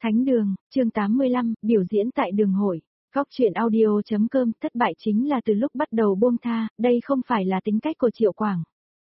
Thánh đường, chương 85, biểu diễn tại đường hội. Góc truyện audio.com. Thất bại chính là từ lúc bắt đầu buông tha, đây không phải là tính cách của Triệu Quảng.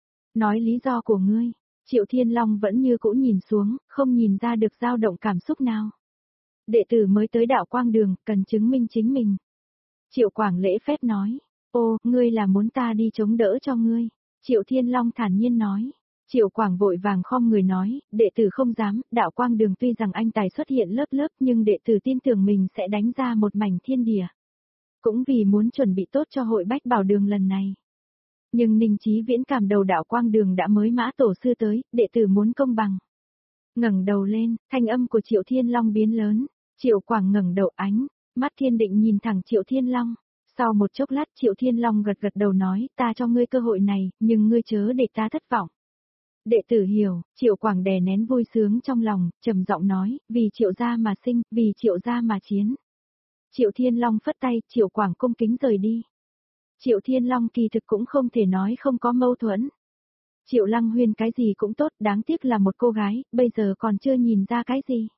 Nói lý do của ngươi. Triệu Thiên Long vẫn như cũ nhìn xuống, không nhìn ra được dao động cảm xúc nào. Đệ tử mới tới đạo quang đường, cần chứng minh chính mình. Triệu Quảng lễ phép nói, ô, ngươi là muốn ta đi chống đỡ cho ngươi. Triệu Thiên Long thản nhiên nói. Triệu Quảng vội vàng khom người nói, đệ tử không dám, đạo quang đường tuy rằng anh tài xuất hiện lớp lớp nhưng đệ tử tin tưởng mình sẽ đánh ra một mảnh thiên địa. Cũng vì muốn chuẩn bị tốt cho hội bách bảo đường lần này. Nhưng Ninh Chí Viễn cảm đầu đạo quang đường đã mới mã tổ sư tới, đệ tử muốn công bằng. Ngẩng đầu lên, thanh âm của Triệu Thiên Long biến lớn, Triệu Quảng ngẩng đầu ánh, mắt thiên định nhìn thẳng Triệu Thiên Long. Sau một chốc lát Triệu Thiên Long gật gật đầu nói, ta cho ngươi cơ hội này, nhưng ngươi chớ để ta thất vọng. Đệ tử hiểu, Triệu Quảng đè nén vui sướng trong lòng, trầm giọng nói, vì Triệu gia mà sinh, vì Triệu gia mà chiến. Triệu Thiên Long phất tay, Triệu Quảng cung kính rời đi. Triệu Thiên Long kỳ thực cũng không thể nói không có mâu thuẫn. Triệu Lăng Huyên cái gì cũng tốt, đáng tiếc là một cô gái, bây giờ còn chưa nhìn ra cái gì.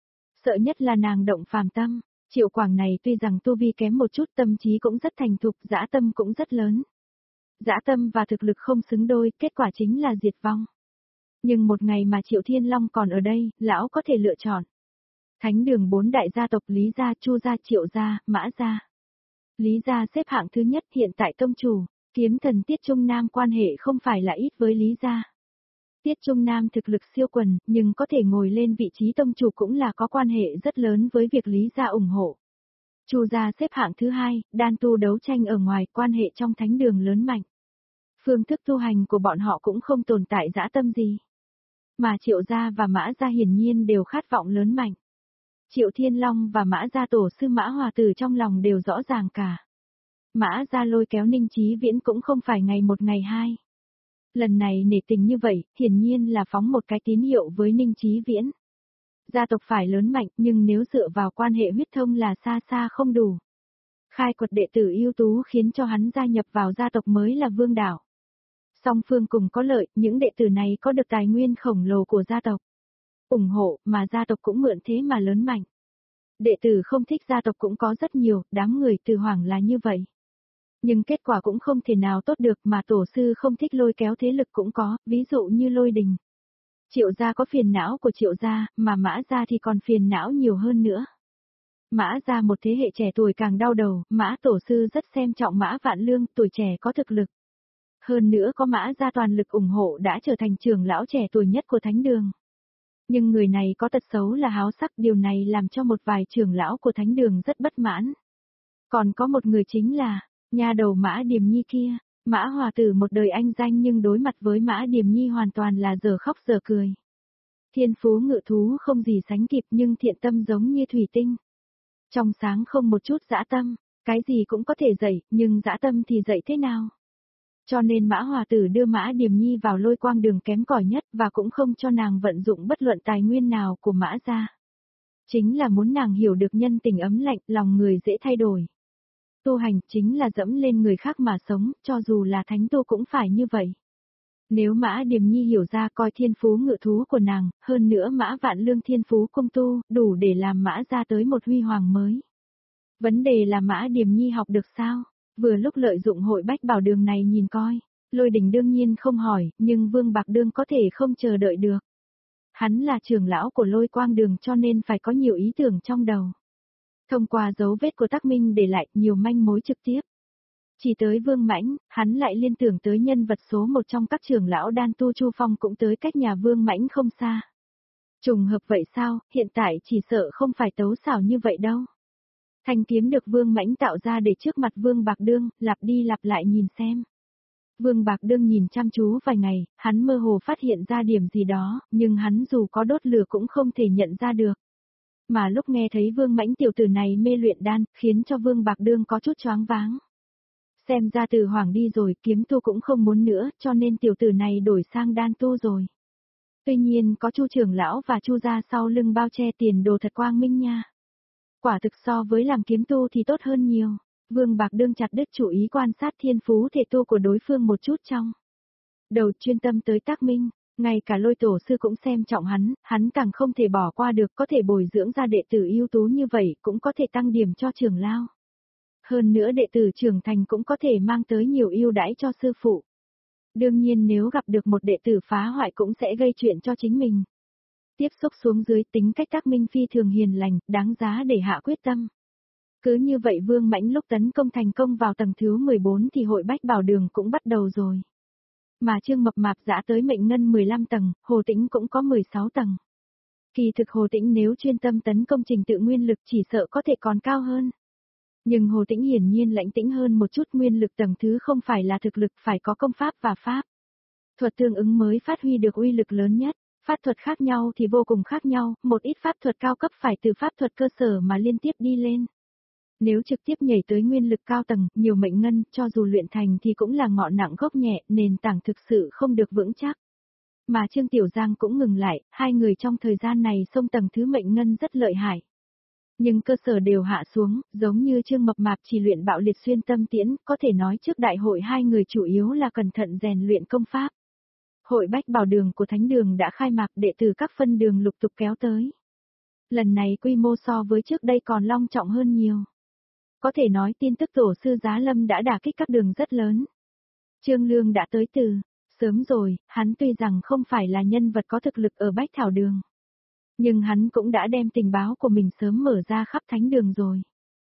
Sợ nhất là nàng động phàm tâm, Triệu Quảng này tuy rằng tu vi kém một chút tâm trí cũng rất thành thục, dã tâm cũng rất lớn. Dã tâm và thực lực không xứng đôi, kết quả chính là diệt vong. Nhưng một ngày mà Triệu Thiên Long còn ở đây, lão có thể lựa chọn. Thánh đường 4 đại gia tộc Lý gia, Chu gia, Triệu gia, Mã gia. Lý gia xếp hạng thứ nhất hiện tại tông chủ, kiếm thần Tiết Trung Nam quan hệ không phải là ít với Lý gia. Tiết Trung Nam thực lực siêu quần, nhưng có thể ngồi lên vị trí tông chủ cũng là có quan hệ rất lớn với việc Lý gia ủng hộ. Chu gia xếp hạng thứ hai, đan tu đấu tranh ở ngoài, quan hệ trong thánh đường lớn mạnh. Phương thức tu hành của bọn họ cũng không tồn tại dã tâm gì. Mà Triệu gia và Mã gia hiển nhiên đều khát vọng lớn mạnh. Triệu Thiên Long và Mã gia tổ sư Mã Hòa Tử trong lòng đều rõ ràng cả. Mã gia lôi kéo Ninh Chí Viễn cũng không phải ngày một ngày hai. Lần này nể tình như vậy, hiển nhiên là phóng một cái tín hiệu với Ninh Chí Viễn. Gia tộc phải lớn mạnh nhưng nếu dựa vào quan hệ huyết thông là xa xa không đủ. Khai quật đệ tử ưu tú khiến cho hắn gia nhập vào gia tộc mới là vương đạo. Song phương cùng có lợi, những đệ tử này có được tài nguyên khổng lồ của gia tộc. Ủng hộ, mà gia tộc cũng mượn thế mà lớn mạnh. Đệ tử không thích gia tộc cũng có rất nhiều, đám người Từ Hoàng là như vậy. Nhưng kết quả cũng không thể nào tốt được mà tổ sư không thích lôi kéo thế lực cũng có, ví dụ như Lôi Đình. Triệu gia có phiền não của Triệu gia, mà Mã gia thì còn phiền não nhiều hơn nữa. Mã gia một thế hệ trẻ tuổi càng đau đầu, Mã tổ sư rất xem trọng Mã Vạn Lương, tuổi trẻ có thực lực. Hơn nữa có Mã gia toàn lực ủng hộ đã trở thành trưởng lão trẻ tuổi nhất của thánh đường. Nhưng người này có tật xấu là háo sắc, điều này làm cho một vài trưởng lão của thánh đường rất bất mãn. Còn có một người chính là, nha đầu Mã Điềm Nhi kia, Mã Hòa Tử một đời anh danh nhưng đối mặt với Mã Điềm Nhi hoàn toàn là dở khóc dở cười. Thiên phú ngự thú không gì sánh kịp nhưng thiện tâm giống như thủy tinh. Trong sáng không một chút dã tâm, cái gì cũng có thể dạy, nhưng dã tâm thì dạy thế nào? Cho nên Mã Hòa Tử đưa Mã Điềm Nhi vào lôi quang đường kém cỏi nhất và cũng không cho nàng vận dụng bất luận tài nguyên nào của Mã gia. Chính là muốn nàng hiểu được nhân tình ấm lạnh, lòng người dễ thay đổi. Tu hành chính là dẫm lên người khác mà sống, cho dù là thánh tu cũng phải như vậy. Nếu Mã Điềm Nhi hiểu ra coi thiên phú ngự thú của nàng, hơn nữa Mã Vạn Lương thiên phú công tu, đủ để làm Mã gia tới một huy hoàng mới. Vấn đề là Mã Điềm Nhi học được sao? Vừa lúc lợi dụng hội bách bảo đường này nhìn coi, Lôi Đình đương nhiên không hỏi, nhưng Vương Bạc Đương có thể không chờ đợi được. Hắn là trưởng lão của lôi quang đường cho nên phải có nhiều ý tưởng trong đầu. Thông qua dấu vết của Tắc Minh để lại nhiều manh mối trực tiếp. Chỉ tới Vương Mãnh, hắn lại liên tưởng tới nhân vật số một trong các trưởng lão đan tu Chu Phong cũng tới cách nhà Vương Mãnh không xa. Trùng hợp vậy sao, hiện tại chỉ sợ không phải tấu xảo như vậy đâu. Thanh kiếm được Vương Mãnh tạo ra để trước mặt Vương Bạc Đương, lặp đi lặp lại nhìn xem. Vương Bạc Đương nhìn chăm chú vài ngày, hắn mơ hồ phát hiện ra điểm gì đó, nhưng hắn dù có đốt lửa cũng không thể nhận ra được. Mà lúc nghe thấy Vương Mãnh tiểu tử này mê luyện đan, khiến cho Vương Bạc Đương có chút choáng váng. Xem ra Từ Hoàng đi rồi, kiếm tu cũng không muốn nữa, cho nên tiểu tử này đổi sang đan tu rồi. Tuy nhiên có Chu trưởng lão và Chu gia sau lưng bao che tiền đồ thật quang minh nha. Quả thực so với làm kiếm tu thì tốt hơn nhiều. Vương Bạc Đương chặt đứt chủ ý quan sát thiên phú thể tu của đối phương một chút trong đầu chuyên tâm tới Tắc Minh. Ngay cả Lôi tổ sư cũng xem trọng hắn càng không thể bỏ qua được, có thể bồi dưỡng ra đệ tử ưu tú như vậy cũng có thể tăng điểm cho trưởng lao. Hơn nữa đệ tử trưởng thành cũng có thể mang tới nhiều ưu đãi cho sư phụ. Đương nhiên nếu gặp được một đệ tử phá hoại cũng sẽ gây chuyện cho chính mình. Tiếp xúc xuống dưới tính cách Trác Minh phi thường hiền lành, đáng giá để hạ quyết tâm. Cứ như vậy Vương Mãnh lúc tấn công thành công vào tầng thứ 14 thì hội Bách Bảo Đường cũng bắt đầu rồi. Mà Trương Mập Mạp dã tới mệnh ngân 15 tầng, Hồ Tĩnh cũng có 16 tầng. Kỳ thực Hồ Tĩnh nếu chuyên tâm tấn công trình tự nguyên lực chỉ sợ có thể còn cao hơn. Nhưng Hồ Tĩnh hiển nhiên lãnh tĩnh hơn một chút, nguyên lực tầng thứ không phải là thực lực, phải có công pháp và pháp. Thuật tương ứng mới phát huy được uy lực lớn nhất. Pháp thuật khác nhau thì vô cùng khác nhau, một ít pháp thuật cao cấp phải từ pháp thuật cơ sở mà liên tiếp đi lên. Nếu trực tiếp nhảy tới nguyên lực cao tầng, nhiều mệnh ngân, cho dù luyện thành thì cũng là ngọn nặng gốc nhẹ, nền tảng thực sự không được vững chắc. Mà Trương Tiểu Giang cũng ngừng lại, hai người trong thời gian này xông tầng thứ mệnh ngân rất lợi hại. Nhưng cơ sở đều hạ xuống, giống như Trương Mập Mạp chỉ luyện bạo liệt xuyên tâm tiễn, có thể nói trước đại hội hai người chủ yếu là cẩn thận rèn luyện công pháp. Hội Bách Bảo Đường của Thánh Đường đã khai mạc, đệ tử các phân đường lục tục kéo tới. Lần này quy mô so với trước đây còn long trọng hơn nhiều. Có thể nói tin tức tổ sư Giá Lâm đã đả kích các đường rất lớn. Trương Lương đã tới từ sớm rồi, hắn tuy rằng không phải là nhân vật có thực lực ở Bách Thảo Đường. Nhưng hắn cũng đã đem tình báo của mình sớm mở ra khắp Thánh Đường rồi.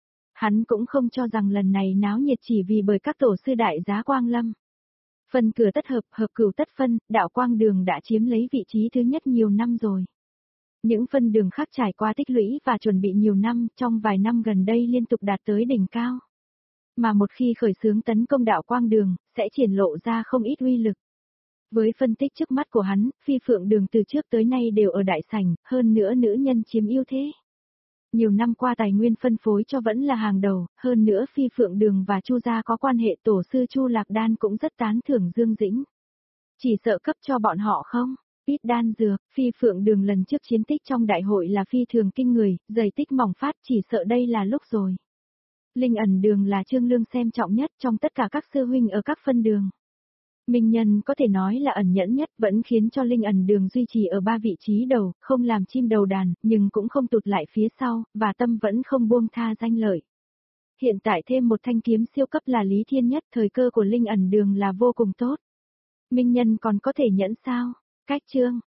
Hắn cũng không cho rằng lần này náo nhiệt chỉ vì bởi các tổ sư đại giá Quang Lâm. Phân cửa tất hợp, hợp cửu tất phân, đạo Quang Đường đã chiếm lấy vị trí thứ nhất nhiều năm rồi. Những phân đường khác trải qua tích lũy và chuẩn bị nhiều năm, trong vài năm gần đây liên tục đạt tới đỉnh cao. Mà một khi khởi xướng tấn công đạo Quang Đường, sẽ triển lộ ra không ít uy lực. Với phân tích trước mắt của hắn, Phi Phượng Đường từ trước tới nay đều ở đại sảnh, hơn nữa nữ nhân chiếm ưu thế. Nhiều năm qua tài nguyên phân phối cho vẫn là hàng đầu, hơn nữa Phi Phượng Đường và Chu gia có quan hệ, tổ sư Chu Lạc Đan cũng rất tán thưởng Dương Dĩnh. Chỉ sợ cấp cho bọn họ không? Ít đan dược, Phi Phượng Đường lần trước chiến tích trong đại hội là phi thường kinh người, giày tích mỏng phát, chỉ sợ đây là lúc rồi. Linh Ẩn Đường là Trương Lương xem trọng nhất trong tất cả các sư huynh ở các phân đường. Minh Nhân có thể nói là ẩn nhẫn nhất, vẫn khiến cho Linh Ẩn Đường duy trì ở 3 vị trí đầu, không làm chim đầu đàn, nhưng cũng không tụt lại phía sau, và tâm vẫn không buông tha danh lợi. Hiện tại thêm một thanh kiếm siêu cấp là Lý Thiên Nhất, thời cơ của Linh Ẩn Đường là vô cùng tốt. Minh Nhân còn có thể nhẫn sao? Cách chương